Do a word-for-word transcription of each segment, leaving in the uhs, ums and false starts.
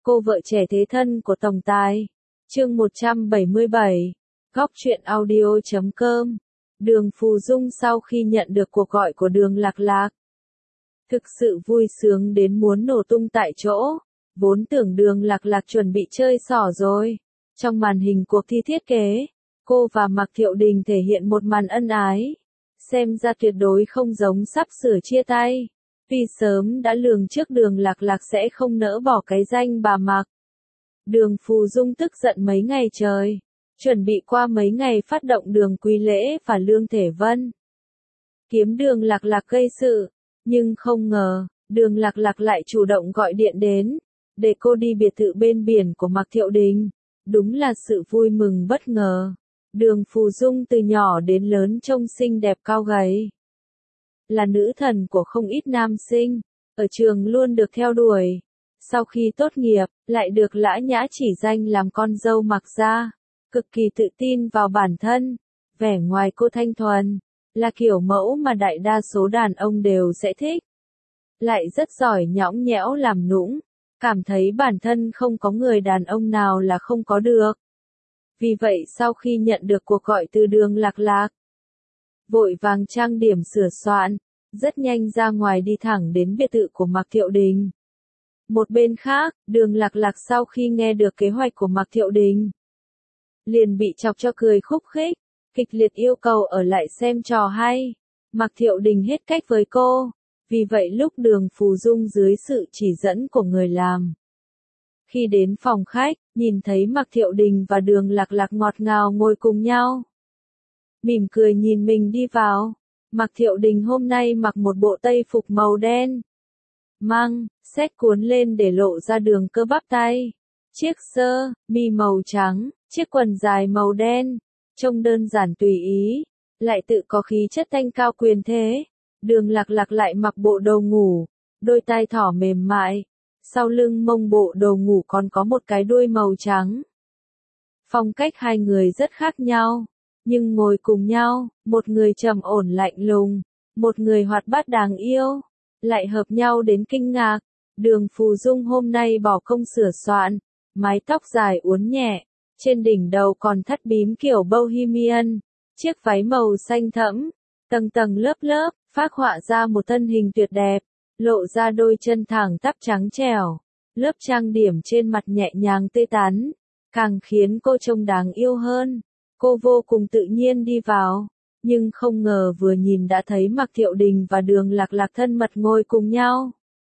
Cô vợ trẻ thế thân của tổng tài. Chương một trăm bảy mươi bảy. Góc truyện audio chấm com. Đường Phù Dung sau khi nhận được cuộc gọi của Đường Lạc Lạc, thực sự vui sướng đến muốn nổ tung tại chỗ. Vốn tưởng Đường Lạc Lạc chuẩn bị chơi xỏ rồi. Trong màn hình cuộc thi thiết kế, cô và Mạc Thiệu Đình thể hiện một màn ân ái. Xem ra tuyệt đối không giống sắp sửa chia tay. Vì sớm đã lường trước Đường Lạc Lạc sẽ không nỡ bỏ cái danh bà Mạc. Đường Phù Dung tức giận mấy ngày trời. Chuẩn bị qua mấy ngày phát động Đường Quý Lễ và Lương Thể Vân. Kiếm Đường Lạc Lạc gây sự. Nhưng không ngờ, Đường Lạc Lạc lại chủ động gọi điện đến. Để cô đi biệt thự bên biển của Mạc Thiệu Đình. Đúng là sự vui mừng bất ngờ. Đường Phù Dung từ nhỏ đến lớn trông xinh đẹp cao gầy. Là nữ thần của không ít nam sinh. Ở trường luôn được theo đuổi. Sau khi tốt nghiệp, lại được Lã Nhã chỉ danh làm con dâu Mạc gia. Cực kỳ tự tin vào bản thân. Vẻ ngoài cô thanh thuần. Là kiểu mẫu mà đại đa số đàn ông đều sẽ thích. Lại rất giỏi nhõng nhẽo làm nũng. Cảm thấy bản thân không có người đàn ông nào là không có được. Vì vậy sau khi nhận được cuộc gọi từ Đường Lạc Lạc, vội vàng trang điểm sửa soạn, rất nhanh ra ngoài đi thẳng đến biệt thự của Mạc Thiệu Đình. Một bên khác, Đường Lạc Lạc sau khi nghe được kế hoạch của Mạc Thiệu Đình, liền bị chọc cho cười khúc khích, kịch liệt yêu cầu ở lại xem trò hay. Mạc Thiệu Đình hết cách với cô, vì vậy lúc Đường Phù Dung dưới sự chỉ dẫn của người làm, khi đến phòng khách, nhìn thấy Mạc Thiệu Đình và Đường Lạc Lạc ngọt ngào ngồi cùng nhau. Mỉm cười nhìn mình đi vào. Mạc Thiệu Đình hôm nay mặc một bộ tây phục màu đen. Măng, xách cuốn lên để lộ ra đường cơ bắp tay. Chiếc sơ, mi màu trắng, chiếc quần dài màu đen. Trông đơn giản tùy ý, lại tự có khí chất thanh cao quyền thế. Đường Lạc Lạc lại mặc bộ đồ ngủ, đôi tai thỏ mềm mại. Sau lưng mông bộ đồ ngủ còn có một cái đuôi màu trắng. Phong cách hai người rất khác nhau, nhưng ngồi cùng nhau, một người trầm ổn lạnh lùng, một người hoạt bát đáng yêu, lại hợp nhau đến kinh ngạc. Đường Phù Dung hôm nay bỏ công sửa soạn, mái tóc dài uốn nhẹ, trên đỉnh đầu còn thắt bím kiểu bohemian, chiếc váy màu xanh thẫm, tầng tầng lớp lớp, phác họa ra một thân hình tuyệt đẹp. Lộ ra đôi chân thẳng tắp trắng trẻo, lớp trang điểm trên mặt nhẹ nhàng tươi tắn, càng khiến cô trông đáng yêu hơn. Cô vô cùng tự nhiên đi vào, nhưng không ngờ vừa nhìn đã thấy Mạc Thiệu Đình và Đường Lạc Lạc thân mật ngồi cùng nhau.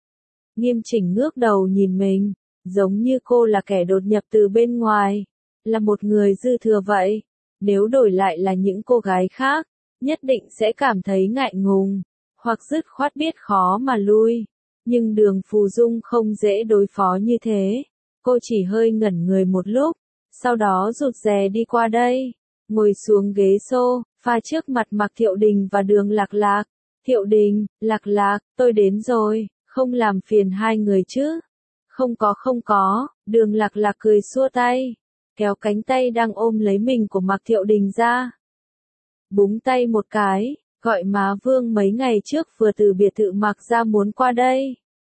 Nghiêm chỉnh ngước đầu nhìn mình, giống như cô là kẻ đột nhập từ bên ngoài, là một người dư thừa vậy. Nếu đổi lại là những cô gái khác, nhất định sẽ cảm thấy ngại ngùng, hoặc dứt khoát biết khó mà lui. Nhưng Đường Phù Dung không dễ đối phó như thế. Cô chỉ hơi ngẩn người một lúc, sau đó rụt rè đi qua đây, ngồi xuống ghế xô, pha trước mặt Mạc Thiệu Đình và Đường Lạc Lạc. Thiệu Đình, Lạc Lạc, tôi đến rồi, không làm phiền hai người chứ? Không có không có, Đường Lạc Lạc cười xua tay, kéo cánh tay đang ôm lấy mình của Mạc Thiệu Đình ra. Búng tay một cái. Gọi má Vương mấy ngày trước vừa từ biệt thự Mạc gia muốn qua đây.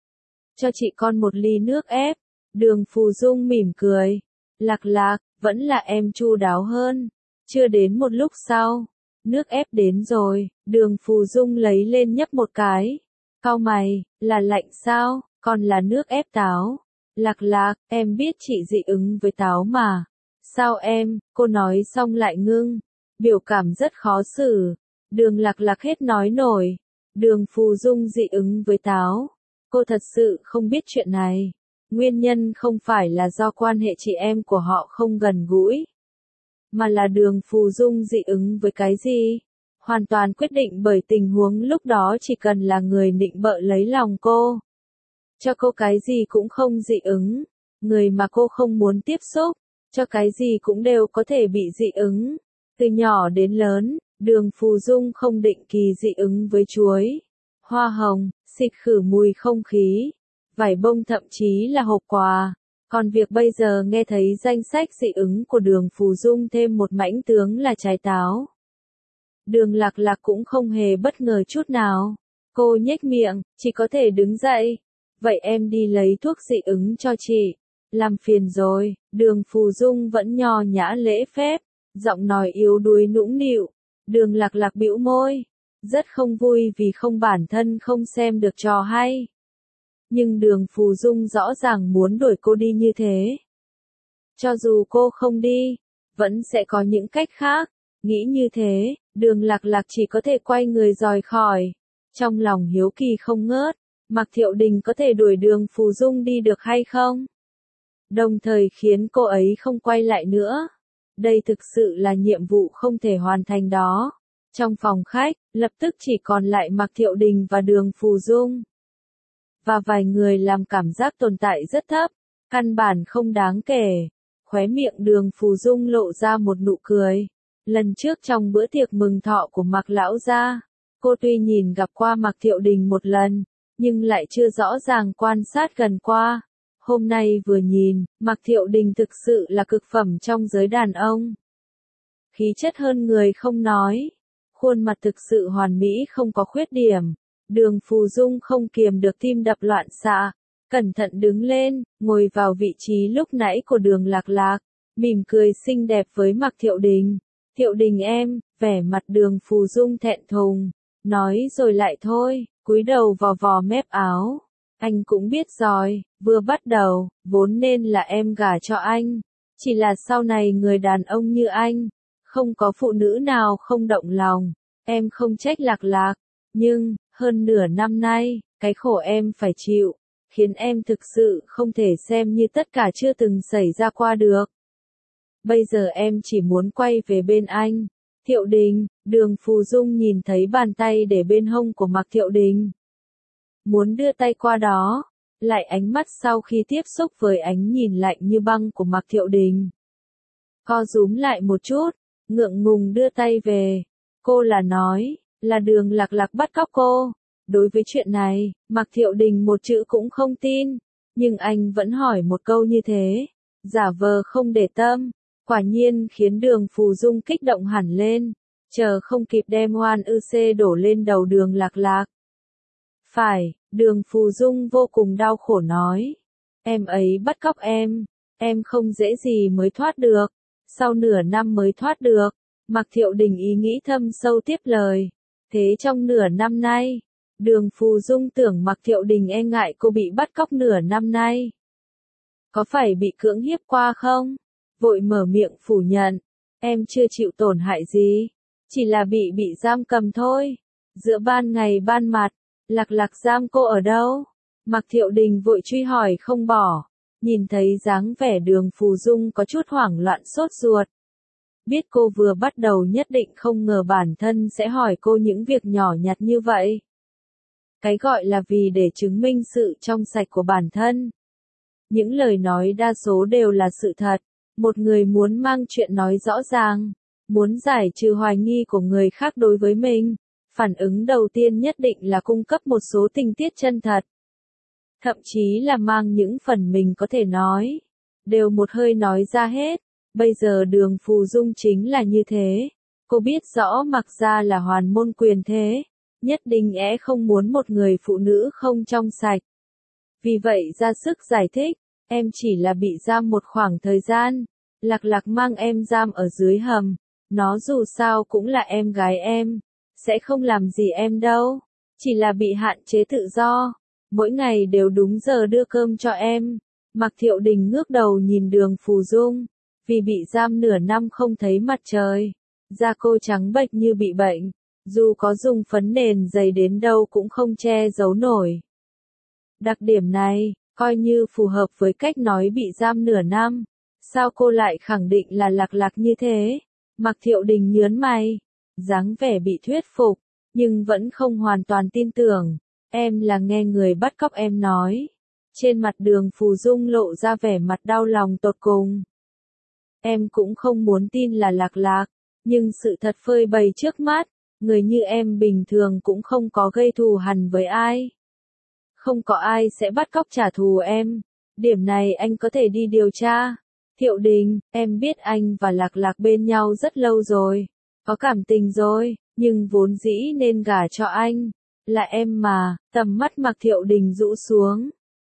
Cho chị con một ly nước ép. Đường Phù Dung mỉm cười. Lạc Lạc, vẫn là em chu đáo hơn. Chưa đến một lúc sau, nước ép đến rồi. Đường Phù Dung lấy lên nhấp một cái. Cau mày, là lạnh sao, còn là nước ép táo. Lạc Lạc, em biết chị dị ứng với táo mà. Sao em, cô nói xong lại ngưng. Biểu cảm rất khó xử. Đường Lạc Lạc hết nói nổi. Đường Phù Dung dị ứng với táo. Cô thật sự không biết chuyện này. Nguyên nhân không phải là do quan hệ chị em của họ không gần gũi, mà là Đường Phù Dung dị ứng với cái gì? Hoàn toàn quyết định bởi tình huống lúc đó, chỉ cần là người nịnh bợ lấy lòng cô, cho cô cái gì cũng không dị ứng. Người mà cô không muốn tiếp xúc, cho cái gì cũng đều có thể bị dị ứng. Từ nhỏ đến lớn, Đường Phù Dung không định kỳ dị ứng với chuối, hoa hồng, xịt khử mùi không khí, vải bông, thậm chí là hộp quà. Còn việc bây giờ nghe thấy danh sách dị ứng của Đường Phù Dung thêm một mãnh tướng là trái táo, Đường Lạc Lạc cũng không hề bất ngờ chút nào. Cô nhếch miệng, chỉ có thể đứng dậy. Vậy em đi lấy thuốc dị ứng cho chị. Làm phiền rồi, Đường Phù Dung vẫn nho nhã lễ phép, giọng nói yếu đuối nũng nịu. Đường Lạc Lạc bĩu môi, rất không vui vì không bản thân không xem được trò hay. Nhưng Đường Phù Dung rõ ràng muốn đuổi cô đi như thế. Cho dù cô không đi, vẫn sẽ có những cách khác. Nghĩ như thế, Đường Lạc Lạc chỉ có thể quay người rời khỏi. Trong lòng hiếu kỳ không ngớt, Mạc Thiệu Đình có thể đuổi Đường Phù Dung đi được hay không? Đồng thời khiến cô ấy không quay lại nữa. Đây thực sự là nhiệm vụ không thể hoàn thành đó. Trong phòng khách, lập tức chỉ còn lại Mạc Thiệu Đình và Đường Phù Dung. Và vài người làm cảm giác tồn tại rất thấp, căn bản không đáng kể. Khóe miệng Đường Phù Dung lộ ra một nụ cười. Lần trước trong bữa tiệc mừng thọ của Mạc Lão gia, cô tuy nhìn gặp qua Mạc Thiệu Đình một lần, nhưng lại chưa rõ ràng quan sát gần qua. Hôm nay vừa nhìn, Mạc Thiệu Đình thực sự là cực phẩm trong giới đàn ông. Khí chất hơn người không nói, khuôn mặt thực sự hoàn mỹ không có khuyết điểm. Đường Phù Dung không kiềm được tim đập loạn xạ, cẩn thận đứng lên, ngồi vào vị trí lúc nãy của Đường Lạc Lạc, mỉm cười xinh đẹp với Mạc Thiệu Đình. Thiệu Đình em, vẻ mặt Đường Phù Dung thẹn thùng, nói rồi lại thôi, cúi đầu vò vò mép áo. Anh cũng biết rồi, vừa bắt đầu, vốn nên là em gả cho anh. Chỉ là sau này người đàn ông như anh, không có phụ nữ nào không động lòng. Em không trách Lạc Lạc, nhưng, hơn nửa năm nay, cái khổ em phải chịu, khiến em thực sự không thể xem như tất cả chưa từng xảy ra qua được. Bây giờ em chỉ muốn quay về bên anh. Thiệu Đình, Đường Phù Dung nhìn thấy bàn tay để bên hông của Mạc Thiệu Đình. Muốn đưa tay qua đó, lại ánh mắt sau khi tiếp xúc với ánh nhìn lạnh như băng của Mạc Thiệu Đình. Co rúm lại một chút, ngượng ngùng đưa tay về. Cô là nói, là Đường Lạc Lạc bắt cóc cô. Đối với chuyện này, Mạc Thiệu Đình một chữ cũng không tin, nhưng anh vẫn hỏi một câu như thế, giả vờ không để tâm, quả nhiên khiến Đường Phù Dung kích động hẳn lên, chờ không kịp đem oan ư xê đổ lên đầu Đường Lạc Lạc. Phải, Đường Phù Dung vô cùng đau khổ nói, em ấy bắt cóc em, em không dễ gì mới thoát được, sau nửa năm mới thoát được. Mạc Thiệu Đình ý nghĩ thâm sâu tiếp lời, thế trong nửa năm nay, Đường Phù Dung tưởng Mạc Thiệu Đình e ngại cô bị bắt cóc nửa năm nay. Có phải bị cưỡng hiếp qua không? Vội mở miệng phủ nhận, em chưa chịu tổn hại gì, chỉ là bị bị giam cầm thôi. Giữa ban ngày ban mặt, Lạc Lạc giam cô ở đâu? Mạc Thiệu Đình vội truy hỏi không bỏ, nhìn thấy dáng vẻ Đường Phù Dung có chút hoảng loạn sốt ruột. Biết cô vừa bắt đầu nhất định không ngờ bản thân sẽ hỏi cô những việc nhỏ nhặt như vậy. Cái gọi là vì để chứng minh sự trong sạch của bản thân. Những lời nói đa số đều là sự thật. Một người muốn mang chuyện nói rõ ràng, muốn giải trừ hoài nghi của người khác đối với mình, phản ứng đầu tiên nhất định là cung cấp một số tình tiết chân thật. Thậm chí là mang những phần mình có thể nói, đều một hơi nói ra hết. Bây giờ Đường Phù Dung chính là như thế. Cô biết rõ Mạc gia là hoàn môn quyền thế, nhất định é không muốn một người phụ nữ không trong sạch. Vì vậy ra sức giải thích, em chỉ là bị giam một khoảng thời gian, Lạc Lạc mang em giam ở dưới hầm, nó dù sao cũng là em gái em, sẽ không làm gì em đâu, chỉ là bị hạn chế tự do, mỗi ngày đều đúng giờ đưa cơm cho em. Mạc Thiệu Đình ngước đầu nhìn Đường Phù Dung, vì bị giam nửa năm không thấy mặt trời, da cô trắng bệch như bị bệnh, dù có dùng phấn nền dày đến đâu cũng không che giấu nổi. Đặc điểm này, coi như phù hợp với cách nói bị giam nửa năm, sao cô lại khẳng định là Lạc Lạc như thế? Mạc Thiệu Đình nhớn mày, dáng vẻ bị thuyết phục, nhưng vẫn không hoàn toàn tin tưởng, em là nghe người bắt cóc em nói. Trên mặt Đường Phù Dung lộ ra vẻ mặt đau lòng tột cùng. Em cũng không muốn tin là Lạc Lạc, nhưng sự thật phơi bày trước mắt, người như em bình thường cũng không có gây thù hằn với ai. Không có ai sẽ bắt cóc trả thù em, điểm này anh có thể đi điều tra. Thiệu Đình, em biết anh và Lạc Lạc bên nhau rất lâu rồi, có cảm tình rồi, nhưng vốn dĩ nên gả cho anh, là em mà. Tầm mắt Mạc Thiệu Đình rũ xuống,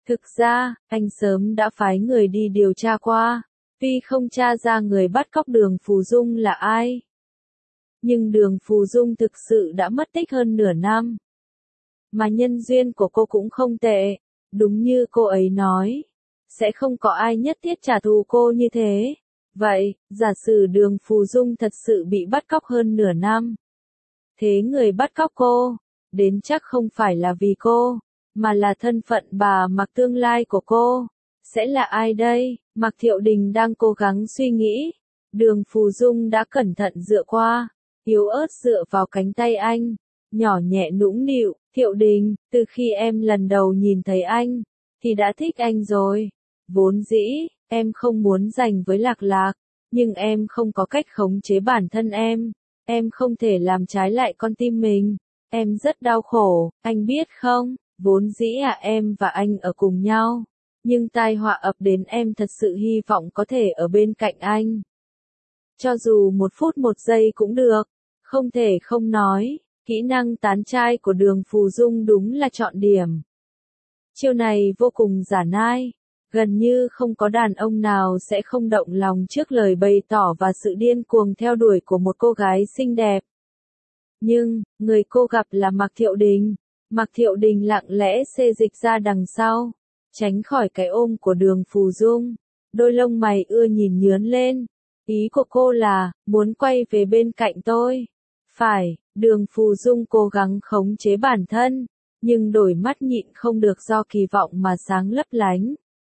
Thực ra, anh sớm đã phái người đi điều tra qua, tuy không tra ra người bắt cóc Đường Phù Dung là ai. Nhưng Đường Phù Dung thực sự đã mất tích hơn nửa năm. Mà nhân duyên của cô cũng không tệ, đúng như cô ấy nói. Sẽ không có ai nhất thiết trả thù cô như thế. Vậy, giả sử Đường Phù Dung thật sự bị bắt cóc hơn nửa năm. Thế người bắt cóc cô, đến chắc không phải là vì cô, mà là thân phận bà Mặc tương lai của cô. Sẽ là ai đây? Mạc Thiệu Đình đang cố gắng suy nghĩ. Đường Phù Dung đã cẩn thận dựa qua, yếu ớt dựa vào cánh tay anh, nhỏ nhẹ nũng nịu, Thiệu Đình, từ khi em lần đầu nhìn thấy anh, thì đã thích anh rồi. Vốn dĩ, em không muốn giành với Lạc Lạc, nhưng em không có cách khống chế bản thân em. Em không thể làm trái lại con tim mình. Em rất đau khổ, anh biết không? Vốn dĩ à em và anh ở cùng nhau. Nhưng tai họa ập đến em thật sự hy vọng có thể ở bên cạnh anh. Cho dù một phút một giây cũng được. Không thể không nói, kỹ năng tán trai của Đường Phù Dung đúng là chọn điểm. Chiêu này vô cùng giả nai. Gần như không có đàn ông nào sẽ không động lòng trước lời bày tỏ và sự điên cuồng theo đuổi của một cô gái xinh đẹp. Nhưng, người cô gặp là Mạc Thiệu Đình. Mạc Thiệu Đình lặng lẽ xê dịch ra đằng sau, tránh khỏi cái ôm của Đường Phù Dung. Đôi lông mày ưa nhìn nhướn lên. Ý của cô là, muốn quay về bên cạnh tôi. Phải, Đường Phù Dung cố gắng khống chế bản thân, nhưng đôi mắt nhịn không được do kỳ vọng mà sáng lấp lánh.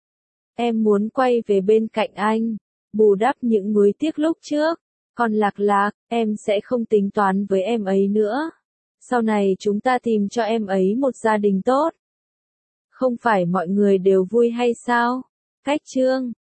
Em muốn quay về bên cạnh anh, bù đắp những nuối tiếc lúc trước. Còn Lạc Lạc, em sẽ không tính toán với em ấy nữa. Sau này chúng ta tìm cho em ấy một gia đình tốt. Không phải mọi người đều vui hay sao? Cách chương